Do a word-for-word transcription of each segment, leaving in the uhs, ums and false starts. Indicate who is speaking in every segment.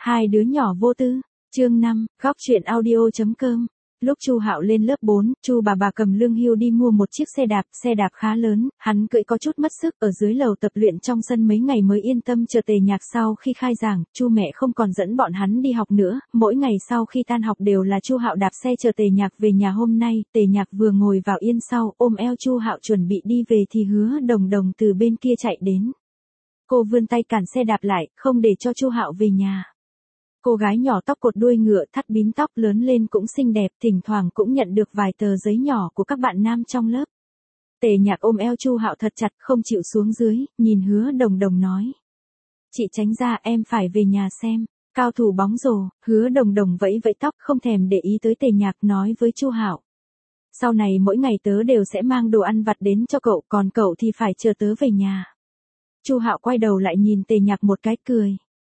Speaker 1: Hai đứa nhỏ vô tư. Chương năm, góc truyện audio.com. Lúc Chu Hạo lên lớp bốn, Chu bà bà cầm lương hưu đi mua một chiếc xe đạp, xe đạp khá lớn, hắn cưỡi có chút mất sức, ở dưới lầu tập luyện trong sân mấy ngày mới yên tâm chờ Tề Nhạc sau khi khai giảng. Chu mẹ không còn dẫn bọn hắn đi học nữa, mỗi ngày sau khi tan học đều là Chu Hạo đạp xe chờ Tề Nhạc về nhà. Hôm nay, Tề Nhạc vừa ngồi vào yên sau, ôm eo Chu Hạo chuẩn bị đi về thì Hứa Đồng Đồng từ bên kia chạy đến. Cô vươn tay cản xe đạp lại, không để cho Chu Hạo về nhà. Cô gái nhỏ tóc cột đuôi ngựa thắt bím tóc lớn lên cũng xinh đẹp, thỉnh thoảng cũng nhận được vài tờ giấy nhỏ của các bạn nam trong lớp. Tề Nhạc ôm eo Chu Hạo thật chặt, không chịu xuống dưới, nhìn Hứa Đồng Đồng nói. Chị tránh ra, em phải về nhà xem. Cao thủ bóng rổ. Hứa Đồng Đồng vẫy vẫy tóc, không thèm để ý tới Tề Nhạc, nói với Chu Hạo. Sau này mỗi ngày tớ đều sẽ mang đồ ăn vặt đến cho cậu, còn cậu thì phải chờ tớ về nhà. Chu Hạo quay đầu lại nhìn Tề Nhạc một cái cười.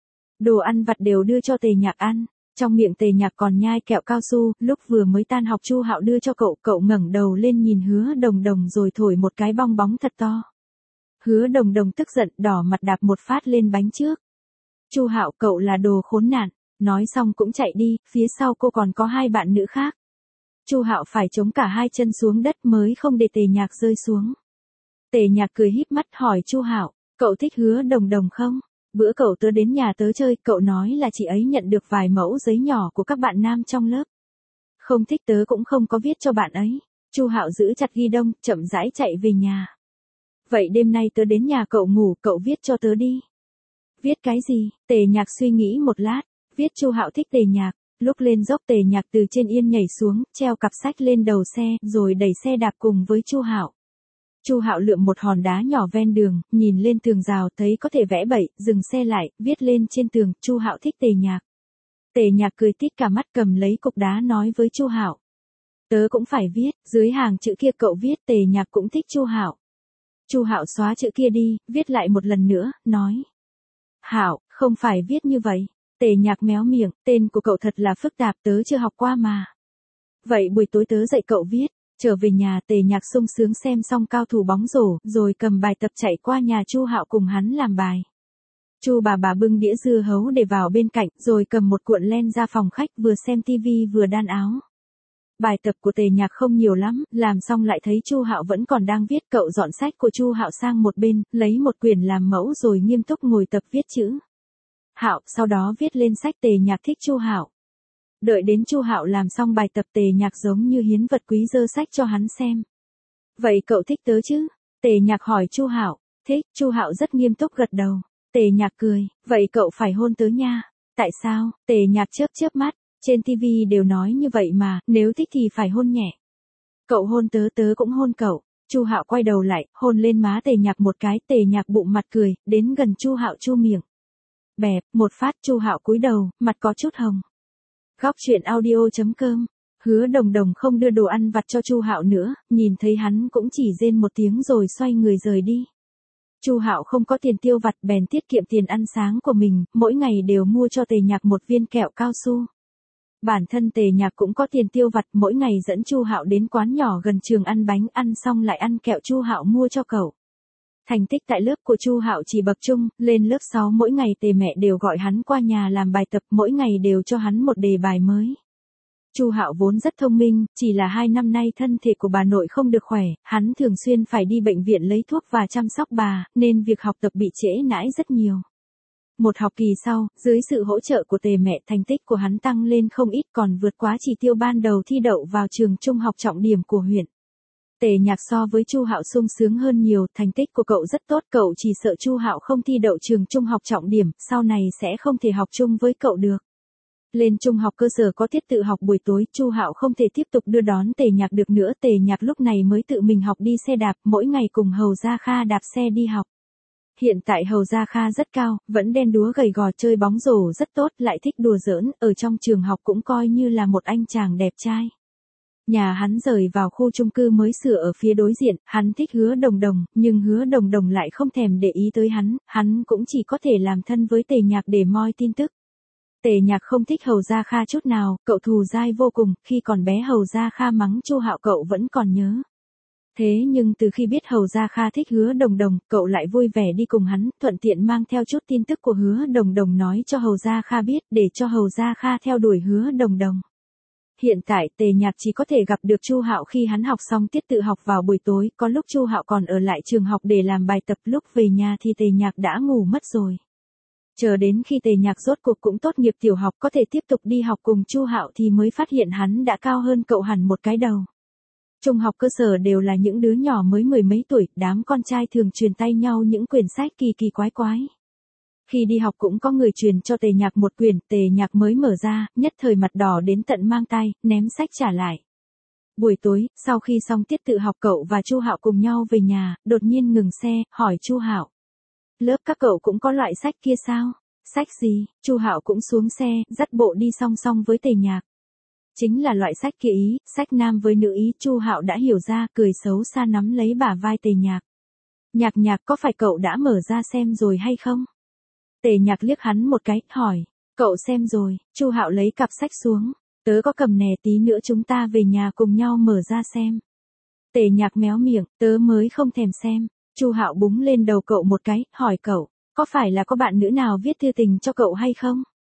Speaker 1: Đồ ăn vặt đều đưa cho Tề Nhạc ăn, trong miệng Tề Nhạc còn nhai kẹo cao su. Lúc vừa mới tan học Chu Hạo đưa cho cậu, cậu ngẩng đầu lên nhìn Hứa Đồng Đồng rồi thổi một cái bong bóng thật to. Hứa Đồng Đồng tức giận, đỏ mặt đạp một phát lên bánh trước. Chu Hạo, cậu là đồ khốn nạn. Nói xong cũng chạy đi, phía sau cô còn có hai bạn nữ khác. Chu Hạo phải chống cả hai chân xuống đất mới không để Tề Nhạc rơi xuống. Tề Nhạc cười híp mắt hỏi Chu Hạo, cậu thích Hứa Đồng Đồng không? Bữa cậu tớ đến nhà tớ chơi, cậu nói là chị ấy nhận được vài mẫu giấy nhỏ của các bạn nam trong lớp. Không thích tớ cũng không có viết cho bạn ấy. Chu Hạo giữ chặt ghi đông, chậm rãi chạy về nhà. Vậy đêm nay tớ đến nhà cậu ngủ, cậu viết cho tớ đi. Viết cái gì? Tề Nhạc suy nghĩ một lát. Viết Chu Hạo thích Tề Nhạc. Lúc lên dốc Tề Nhạc từ trên yên nhảy xuống, treo cặp sách lên đầu xe, rồi đẩy xe đạp cùng với Chu Hạo. Chu Hạo lượm một hòn đá nhỏ ven đường, nhìn lên tường rào thấy có thể vẽ bậy, dừng xe lại, viết lên trên tường, Chu Hạo thích Tề Nhạc. Tề Nhạc cười tít cả mắt, cầm lấy cục đá nói với Chu Hạo. Tớ cũng phải viết, dưới hàng chữ kia cậu viết Tề Nhạc cũng thích Chu Hạo. Chu Hạo xóa chữ kia đi, viết lại một lần nữa, nói. Hạo, không phải viết như vậy. Tề Nhạc méo miệng, tên của cậu thật là phức tạp, tớ chưa học qua mà. Vậy buổi tối tớ dạy cậu viết. Trở về nhà, Tề Nhạc sung sướng xem xong cao thủ bóng rổ, rồi cầm bài tập chạy qua nhà Chu Hạo cùng hắn làm bài. Chu bà bà bưng đĩa dưa hấu để vào bên cạnh, rồi cầm một cuộn len ra phòng khách, vừa xem tivi vừa đan áo. Bài tập của Tề Nhạc không nhiều lắm, làm xong lại thấy Chu Hạo vẫn còn đang viết, cậu dọn sách của Chu Hạo sang một bên, lấy một quyển làm mẫu rồi nghiêm túc ngồi tập viết chữ. Hạo, sau đó viết lên sách Tề Nhạc thích Chu Hạo. Đợi đến Chu Hạo làm xong bài tập, Tề Nhạc giống như hiến vật quý giơ sách cho hắn xem. Vậy cậu thích tớ chứ? Tề Nhạc hỏi Chu Hạo. Thích. Chu Hạo rất nghiêm túc gật đầu. Tề Nhạc cười. Vậy cậu phải hôn tớ nha. Tại sao? Tề Nhạc chớp chớp mắt. Trên tivi đều nói như vậy mà, nếu thích thì phải hôn nhẹ. Cậu hôn tớ, tớ cũng hôn cậu. Chu Hạo quay đầu lại, hôn lên má Tề Nhạc một cái. Tề Nhạc bụng mặt cười, đến gần Chu Hạo chu miệng. Bẹp, một phát. Chu Hạo cúi đầu, mặt có chút hồng. Góc truyện audio.com. Hứa Đồng Đồng không đưa đồ ăn vặt cho Chu Hạo nữa, nhìn thấy hắn cũng chỉ rên một tiếng rồi xoay người rời đi. Chu Hạo không có tiền tiêu vặt, bèn tiết kiệm tiền ăn sáng của mình, mỗi ngày đều mua cho Tề Nhạc một viên kẹo cao su. Bản thân Tề Nhạc cũng có tiền tiêu vặt, mỗi ngày dẫn Chu Hạo đến quán nhỏ gần trường ăn bánh, ăn xong lại ăn kẹo Chu Hạo mua cho cậu. Thành tích tại lớp của Chu Hạo chỉ bậc trung, lên lớp sáu mỗi ngày Tề mẹ đều gọi hắn qua nhà làm bài tập, mỗi ngày đều cho hắn một đề bài mới. Chu Hạo vốn rất thông minh, chỉ là hai năm nay thân thể của bà nội không được khỏe, hắn thường xuyên phải đi bệnh viện lấy thuốc và chăm sóc bà, nên việc học tập bị trễ nải rất nhiều. Một học kỳ sau, dưới sự hỗ trợ của Tề mẹ, thành tích của hắn tăng lên không ít, còn vượt quá chỉ tiêu ban đầu thi đậu vào trường trung học trọng điểm của huyện. Tề Nhạc so với Chu Hạo sung sướng hơn nhiều, thành tích của cậu rất tốt, cậu chỉ sợ Chu Hạo không thi đậu trường trung học trọng điểm, sau này sẽ không thể học chung với cậu được. Lên trung học cơ sở có tiết tự học buổi tối, Chu Hạo không thể tiếp tục đưa đón Tề Nhạc được nữa, Tề Nhạc lúc này mới tự mình học đi xe đạp, mỗi ngày cùng Hầu Gia Kha đạp xe đi học. Hiện tại Hầu Gia Kha rất cao, vẫn đen đúa gầy gò, chơi bóng rổ rất tốt, lại thích đùa giỡn, ở trong trường học cũng coi như là một anh chàng đẹp trai. Nhà hắn rời vào khu chung cư mới sửa ở phía đối diện, hắn thích Hứa Đồng Đồng, nhưng Hứa Đồng Đồng lại không thèm để ý tới hắn, hắn cũng chỉ có thể làm thân với Tề Nhạc để moi tin tức. Tề Nhạc không thích Hầu Gia Kha chút nào, cậu thù dai vô cùng, khi còn bé Hầu Gia Kha mắng Chu Hạo cậu vẫn còn nhớ. Thế nhưng từ khi biết Hầu Gia Kha thích Hứa Đồng Đồng, cậu lại vui vẻ đi cùng hắn, thuận tiện mang theo chút tin tức của Hứa Đồng Đồng nói cho Hầu Gia Kha biết, để cho Hầu Gia Kha theo đuổi Hứa Đồng Đồng. Hiện tại Tề Nhạc chỉ có thể gặp được Chu Hạo khi hắn học xong tiết tự học vào buổi tối, có lúc Chu Hạo còn ở lại trường học để làm bài tập, lúc về nhà thì Tề Nhạc đã ngủ mất rồi. Chờ đến khi Tề Nhạc rốt cuộc cũng tốt nghiệp tiểu học có thể tiếp tục đi học cùng Chu Hạo thì mới phát hiện hắn đã cao hơn cậu hẳn một cái đầu. Trung học cơ sở đều là những đứa nhỏ mới mười mấy tuổi, đám con trai thường truyền tay nhau những quyển sách kỳ kỳ quái quái. Khi đi học cũng có người truyền cho Tề Nhạc một quyển, Tề Nhạc mới mở ra, nhất thời mặt đỏ đến tận mang tay, ném sách trả lại. Buổi tối, sau khi xong tiết tự học cậu và Chu Hạo cùng nhau về nhà, đột nhiên ngừng xe, hỏi Chu Hạo. Lớp các cậu cũng có loại sách kia sao? Sách gì? Chu Hạo cũng xuống xe, dắt bộ đi song song với Tề Nhạc. Chính là loại sách kia ý, sách nam với nữ ý, Chu Hạo đã hiểu ra, cười xấu xa nắm lấy bả vai Tề Nhạc. Nhạc Nhạc có phải cậu đã mở ra xem rồi hay không? Tề Nhạc liếc hắn một cái, hỏi, cậu xem rồi, Chu Hạo lấy cặp sách xuống, tớ có cầm nè, tí nữa chúng ta về nhà cùng nhau mở ra xem. Tề Nhạc méo miệng, tớ mới không thèm xem. Chu Hạo búng lên đầu cậu một cái, hỏi cậu, có phải là có bạn nữ nào viết thư tình cho cậu hay không?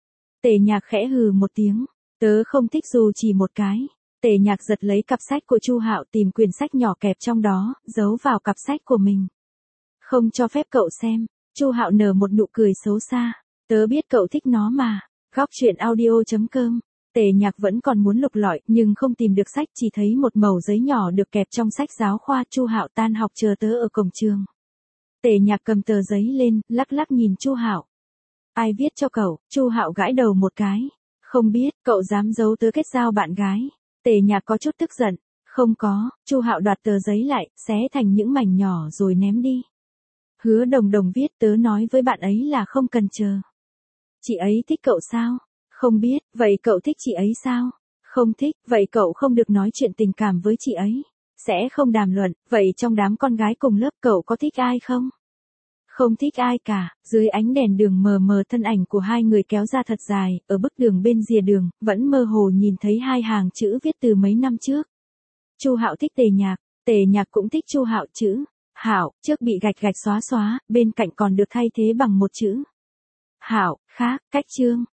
Speaker 1: Tề Nhạc khẽ hừ một tiếng, tớ không thích dù chỉ một cái. Tề Nhạc giật lấy cặp sách của Chu Hạo, tìm quyển sách nhỏ kẹp trong đó, giấu vào cặp sách của mình. Không cho phép cậu xem. Chu Hạo nở một nụ cười xấu xa, tớ biết cậu thích nó mà. Góc truyện audio chấm com. Tề Nhạc vẫn còn muốn lục lọi, nhưng không tìm được sách, chỉ thấy một mẩu giấy nhỏ được kẹp trong sách giáo khoa. Chu Hạo tan học chờ tớ ở cổng trường. Tề Nhạc cầm tờ giấy lên, lắc lắc nhìn Chu Hạo. Ai viết cho cậu? Chu Hạo gãi đầu một cái. Không biết, cậu dám giấu tớ kết giao bạn gái? Tề Nhạc có chút tức giận. Không có. Chu Hạo đoạt tờ giấy lại, xé thành những mảnh nhỏ rồi ném đi. Hứa Đồng Đồng viết, tớ nói với bạn ấy là không cần chờ. Chị ấy thích cậu sao? Không biết, vậy cậu thích chị ấy sao? Không thích, vậy cậu không được nói chuyện tình cảm với chị ấy. Sẽ không đàm luận, vậy trong đám con gái cùng lớp cậu có thích ai không? Không thích ai cả. Dưới ánh đèn đường mờ mờ thân ảnh của hai người kéo ra thật dài, ở bức đường bên rìa đường, vẫn mơ hồ nhìn thấy hai hàng chữ viết từ mấy năm trước. Chu Hạo thích Tề Nhạc, Tề Nhạc cũng thích Chu Hạo, chữ Hạo trước bị gạch gạch xóa xóa, bên cạnh còn được thay thế bằng một chữ Hạo khác, cách chương.